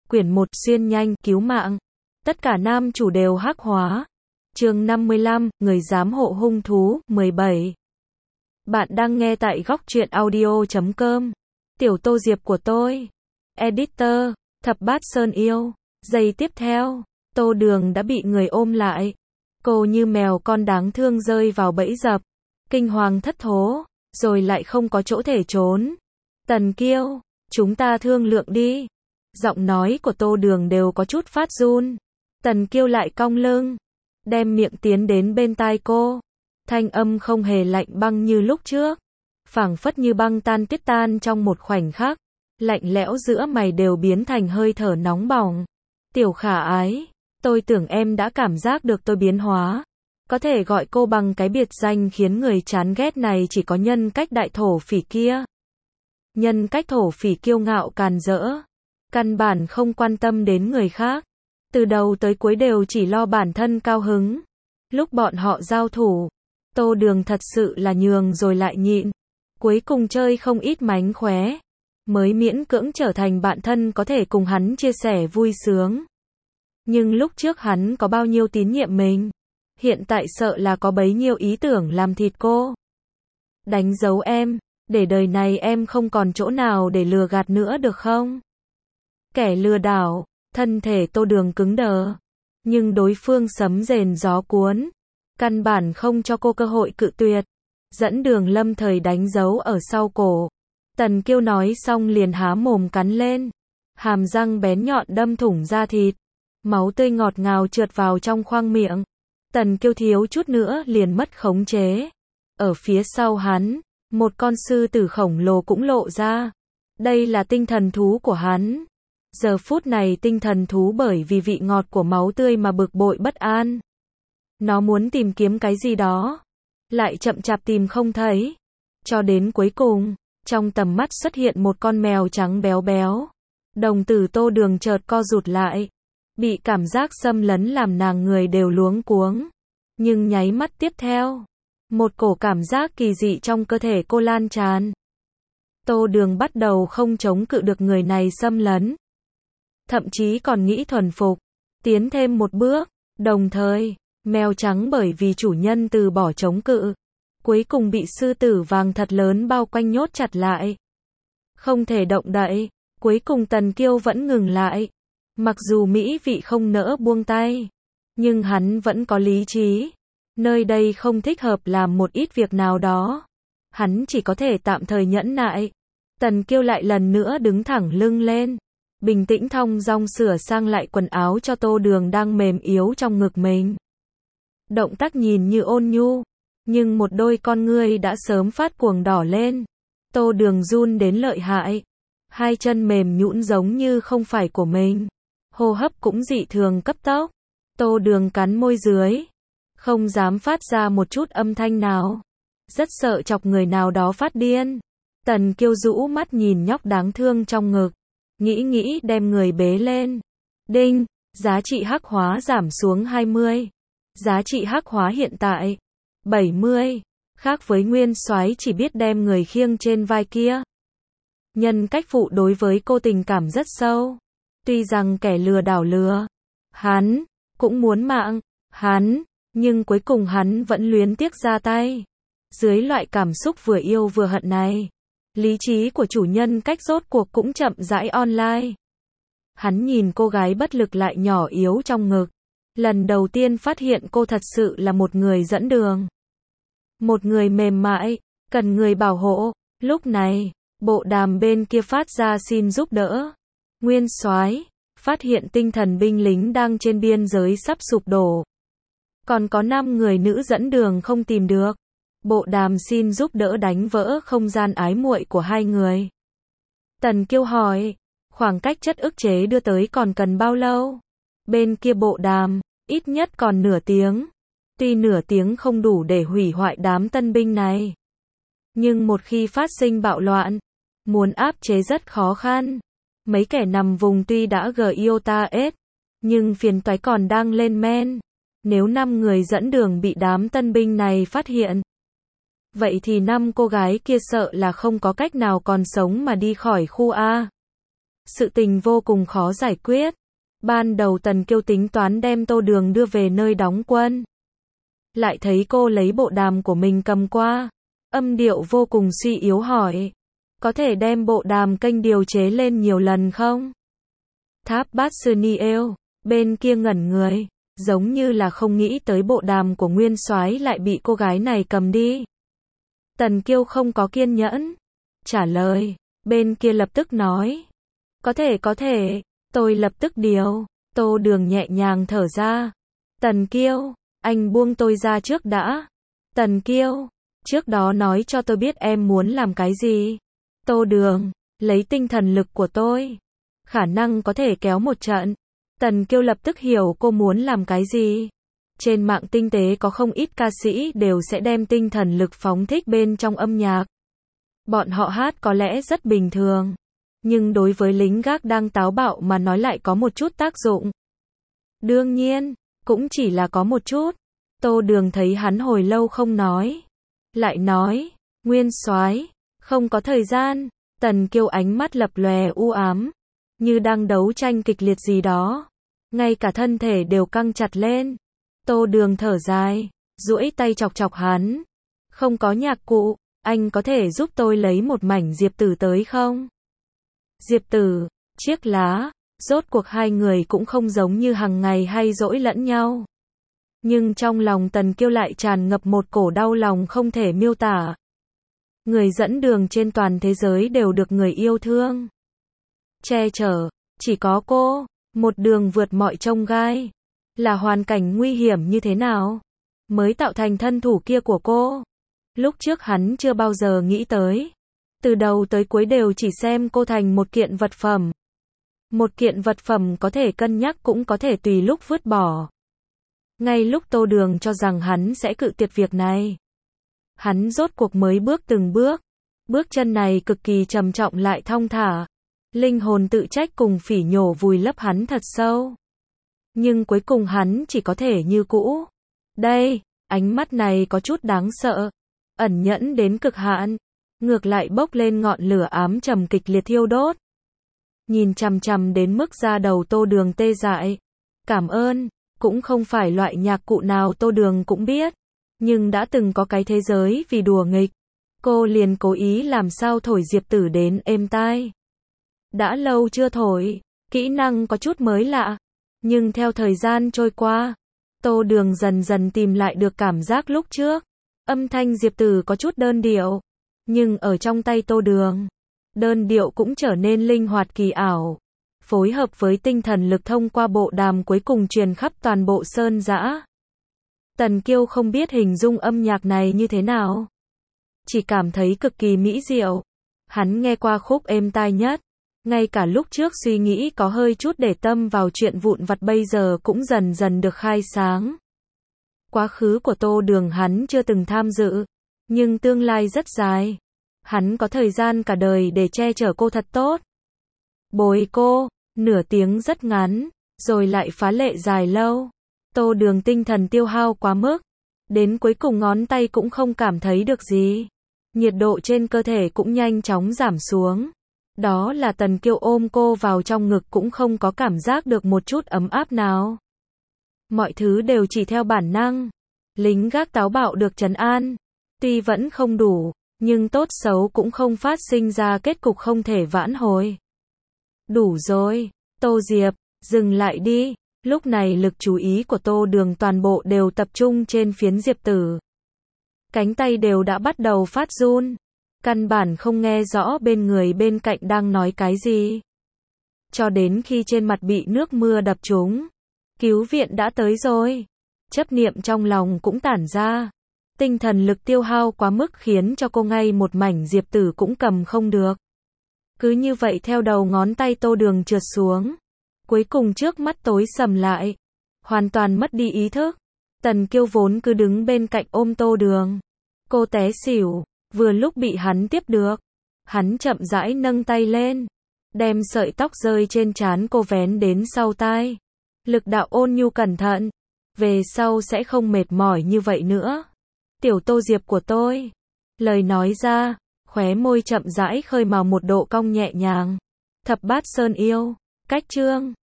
Quyển 1 xuyên nhanh, cứu mạng. Tất cả nam chủ đều hắc hóa. Chương 55, người giám hộ hung thú, 17. Bạn đang nghe tại góc truyện audio.com. Tiểu Tô Diệp của tôi. Editor, Thập Bát Sơn Yêu. Giây tiếp theo, Tô Đường đã bị người ôm lại. Cô như mèo con đáng thương rơi vào bẫy dập. Kinh hoàng thất thố, rồi lại không có chỗ thể trốn. Tần Kiêu, chúng ta thương lượng đi. Giọng nói của Tô Đường đều có chút phát run. Tần Kiêu lại cong lưng, đem miệng tiến đến bên tai cô. Thanh âm không hề lạnh băng như lúc trước, phảng phất như băng tan tiết tan trong một khoảnh khắc. Lạnh lẽo giữa mày đều biến thành hơi thở nóng bỏng. Tiểu Khả Ái, tôi tưởng em đã cảm giác được tôi biến hóa. Có thể gọi cô bằng cái biệt danh khiến người chán ghét này chỉ có nhân cách đại thổ phỉ kia. Nhân cách thổ phỉ kiêu ngạo càn rỡ, căn bản không quan tâm đến người khác. Từ đầu tới cuối đều chỉ lo bản thân cao hứng. Lúc bọn họ giao thủ, Tô Đường thật sự là nhường rồi lại nhịn. Cuối cùng chơi không ít mánh khóe, mới miễn cưỡng trở thành bạn thân có thể cùng hắn chia sẻ vui sướng. Nhưng lúc trước hắn có bao nhiêu tín nhiệm mình, hiện tại sợ là có bấy nhiêu ý tưởng làm thịt cô. Đánh dấu em, để đời này em không còn chỗ nào để lừa gạt nữa được không? Kẻ lừa đảo, thân thể Tô Đường cứng đờ. Nhưng đối phương sấm rền gió cuốn, căn bản không cho cô cơ hội cự tuyệt. Dẫn Đường lâm thời đánh dấu ở sau cổ. Tần Kiêu nói xong liền há mồm cắn lên. Hàm răng bén nhọn đâm thủng da thịt. Máu tươi ngọt ngào trượt vào trong khoang miệng. Tần Kiêu thiếu chút nữa liền mất khống chế. Ở phía sau hắn, một con sư tử khổng lồ cũng lộ ra. Đây là tinh thần thú của hắn. Giờ phút này tinh thần thú bởi vì vị ngọt của máu tươi mà bực bội bất an. Nó muốn tìm kiếm cái gì đó, lại chậm chạp tìm không thấy. Cho đến cuối cùng, trong tầm mắt xuất hiện một con mèo trắng béo béo. Đồng tử Tô Đường chợt co rụt lại. Bị cảm giác xâm lấn làm nàng người đều luống cuống. Nhưng nháy mắt tiếp theo, một cổ cảm giác kỳ dị trong cơ thể cô lan tràn. Tô Đường bắt đầu không chống cự được người này xâm lấn. Thậm chí còn nghĩ thuần phục, tiến thêm một bước. Đồng thời, mèo trắng bởi vì chủ nhân từ bỏ chống cự, cuối cùng bị sư tử vàng thật lớn bao quanh nhốt chặt lại. Không thể động đậy, cuối cùng Tần Kiêu vẫn ngừng lại. Mặc dù mỹ vị không nỡ buông tay, nhưng hắn vẫn có lý trí. Nơi đây không thích hợp làm một ít việc nào đó. Hắn chỉ có thể tạm thời nhẫn nại. Tần Kiêu lại lần nữa đứng thẳng lưng lên. Bình tĩnh thong dong sửa sang lại quần áo cho Tô Đường đang mềm yếu trong ngực mình. Động tác nhìn như ôn nhu, nhưng một đôi con ngươi đã sớm phát cuồng đỏ lên. Tô Đường run đến lợi hại. Hai chân mềm nhũn giống như không phải của mình. Hô hấp cũng dị thường cấp tốc. Tô Đường cắn môi dưới, không dám phát ra một chút âm thanh nào. Rất sợ chọc người nào đó phát điên. Tần Kiêu rũ mắt nhìn nhóc đáng thương trong ngực. Nghĩ đem người bế lên. Đinh, giá trị hắc hóa giảm xuống 20. Giá trị hắc hóa hiện tại 70. Khác với nguyên soái chỉ biết đem người khiêng trên vai kia. Nhân cách phụ đối với cô tình cảm rất sâu. Tuy rằng kẻ lừa đảo lừa hắn, cũng muốn mạng hắn, nhưng cuối cùng hắn vẫn luyến tiếc ra tay. Dưới loại cảm xúc vừa yêu vừa hận này, lý trí của chủ nhân cách rốt cuộc cũng chậm rãi online. Hắn nhìn cô gái bất lực lại nhỏ yếu trong ngực. Lần đầu tiên phát hiện cô thật sự là một người dẫn đường. Một người mềm mại, cần người bảo hộ. Lúc này, bộ đàm bên kia phát ra xin giúp đỡ. Nguyên soái, phát hiện tinh thần binh lính đang trên biên giới sắp sụp đổ. Còn có 5 người nữ dẫn đường không tìm được. Bộ đàm xin giúp đỡ đánh vỡ không gian ái muội của hai người. Tần Kiêu hỏi, khoảng cách chất ức chế đưa tới còn cần bao lâu? Bên kia bộ đàm, ít nhất còn nửa tiếng. Tuy nửa tiếng không đủ để hủy hoại đám tân binh này, nhưng một khi phát sinh bạo loạn, muốn áp chế rất khó khăn. Mấy kẻ nằm vùng tuy đã GIOTA-S, nhưng phiền toái còn đang lên men. Nếu 5 người dẫn đường bị đám tân binh này phát hiện, vậy thì 5 cô gái kia sợ là không có cách nào còn sống mà đi khỏi khu A. Sự tình vô cùng khó giải quyết. Ban đầu Tần Kiêu tính toán đem Tô Đường đưa về nơi đóng quân. Lại thấy cô lấy bộ đàm của mình cầm qua. Âm điệu vô cùng suy yếu hỏi. Có thể đem bộ đàm kênh điều chế lên nhiều lần không? Tháp Bát Sư Niel, bên kia ngẩn người, giống như là không nghĩ tới bộ đàm của Nguyên Soái lại bị cô gái này cầm đi. Tần Kiêu không có kiên nhẫn. Trả lời, bên kia lập tức nói. Có thể, tôi lập tức điều. Tô Đường nhẹ nhàng thở ra. Tần Kiêu, anh buông tôi ra trước đã. Tần Kiêu, trước đó nói cho tôi biết em muốn làm cái gì. Tô Đường, lấy tinh thần lực của tôi. Khả năng có thể kéo một trận. Tần Kiêu lập tức hiểu cô muốn làm cái gì. Trên mạng tinh tế có không ít ca sĩ đều sẽ đem tinh thần lực phóng thích bên trong âm nhạc. Bọn họ hát có lẽ rất bình thường. Nhưng đối với lính gác đang táo bạo mà nói lại có một chút tác dụng. Đương nhiên, cũng chỉ là có một chút. Tô Đường thấy hắn hồi lâu không nói. Lại nói, Nguyên Soái, không có thời gian. Tần Kiêu ánh mắt lập lòe u ám. Như đang đấu tranh kịch liệt gì đó. Ngay cả thân thể đều căng chặt lên. Tô Đường thở dài, duỗi tay chọc chọc hắn. Không có nhạc cụ, anh có thể giúp tôi lấy một mảnh diệp tử tới không? Diệp tử, chiếc lá, rốt cuộc hai người cũng không giống như hàng ngày hay dỗi lẫn nhau. Nhưng trong lòng Tần Kiêu lại tràn ngập một cổ đau lòng không thể miêu tả. Người dẫn đường trên toàn thế giới đều được người yêu thương. Che chở, chỉ có cô, một đường vượt mọi chông gai. Là hoàn cảnh nguy hiểm như thế nào mới tạo thành thân thủ kia của cô. Lúc trước hắn chưa bao giờ nghĩ tới. Từ đầu tới cuối đều chỉ xem cô thành một kiện vật phẩm. Một kiện vật phẩm có thể cân nhắc cũng có thể tùy lúc vứt bỏ. Ngay lúc Tô Đường cho rằng hắn sẽ cự tuyệt việc này. Hắn rốt cuộc mới bước từng bước. Bước chân này cực kỳ trầm trọng lại thong thả. Linh hồn tự trách cùng phỉ nhổ vùi lấp hắn thật sâu. Nhưng cuối cùng hắn chỉ có thể như cũ. Đây, ánh mắt này có chút đáng sợ. Ẩn nhẫn đến cực hạn. Ngược lại bốc lên ngọn lửa ám trầm kịch liệt thiêu đốt. Nhìn chằm chằm đến mức da đầu Tô Đường tê dại. Cảm ơn, cũng không phải loại nhạc cụ nào Tô Đường cũng biết. Nhưng đã từng có cái thế giới vì đùa nghịch. Cô liền cố ý làm sao thổi diệp tử đến êm tai. Đã lâu chưa thổi, kỹ năng có chút mới lạ. Nhưng theo thời gian trôi qua, Tô Đường dần dần tìm lại được cảm giác lúc trước. Âm thanh diệp tử có chút đơn điệu. Nhưng ở trong tay Tô Đường, đơn điệu cũng trở nên linh hoạt kỳ ảo. Phối hợp với tinh thần lực thông qua bộ đàm cuối cùng truyền khắp toàn bộ sơn dã. Tần Kiêu không biết hình dung âm nhạc này như thế nào. Chỉ cảm thấy cực kỳ mỹ diệu. Hắn nghe qua khúc êm tai nhất. Ngay cả lúc trước suy nghĩ có hơi chút để tâm vào chuyện vụn vặt bây giờ cũng dần dần được khai sáng. Quá khứ của Tô Đường hắn chưa từng tham dự. Nhưng tương lai rất dài. Hắn có thời gian cả đời để che chở cô thật tốt. Bồi cô, nửa tiếng rất ngắn, rồi lại phá lệ dài lâu. Tô Đường tinh thần tiêu hao quá mức. Đến cuối cùng ngón tay cũng không cảm thấy được gì. Nhiệt độ trên cơ thể cũng nhanh chóng giảm xuống. Đó là Tần Kiêu ôm cô vào trong ngực cũng không có cảm giác được một chút ấm áp nào. Mọi thứ đều chỉ theo bản năng. Lính gác táo bạo được trấn an. Tuy vẫn không đủ, nhưng tốt xấu cũng không phát sinh ra kết cục không thể vãn hồi. Đủ rồi, Tô Diệp, dừng lại đi. Lúc này lực chú ý của Tô Đường toàn bộ đều tập trung trên phiến diệp tử. Cánh tay đều đã bắt đầu phát run. Căn bản không nghe rõ bên người bên cạnh đang nói cái gì. Cho đến khi trên mặt bị nước mưa đập trúng. Cứu viện đã tới rồi. Chấp niệm trong lòng cũng tản ra. Tinh thần lực tiêu hao quá mức khiến cho cô ngay một mảnh diệp tử cũng cầm không được. Cứ như vậy theo đầu ngón tay Tô Đường trượt xuống. Cuối cùng trước mắt tối sầm lại. Hoàn toàn mất đi ý thức. Tần Kiêu vốn cứ đứng bên cạnh ôm Tô Đường. Cô té xỉu. Vừa lúc bị hắn tiếp được. Hắn chậm rãi nâng tay lên. Đem sợi tóc rơi trên trán cô vén đến sau tai. Lực đạo ôn nhu cẩn thận. Về sau sẽ không mệt mỏi như vậy nữa. Tiểu Tô Diệp của tôi. Lời nói ra, khóe môi chậm rãi khơi màu một độ cong nhẹ nhàng. Thập bát Sơn yêu. Cách chương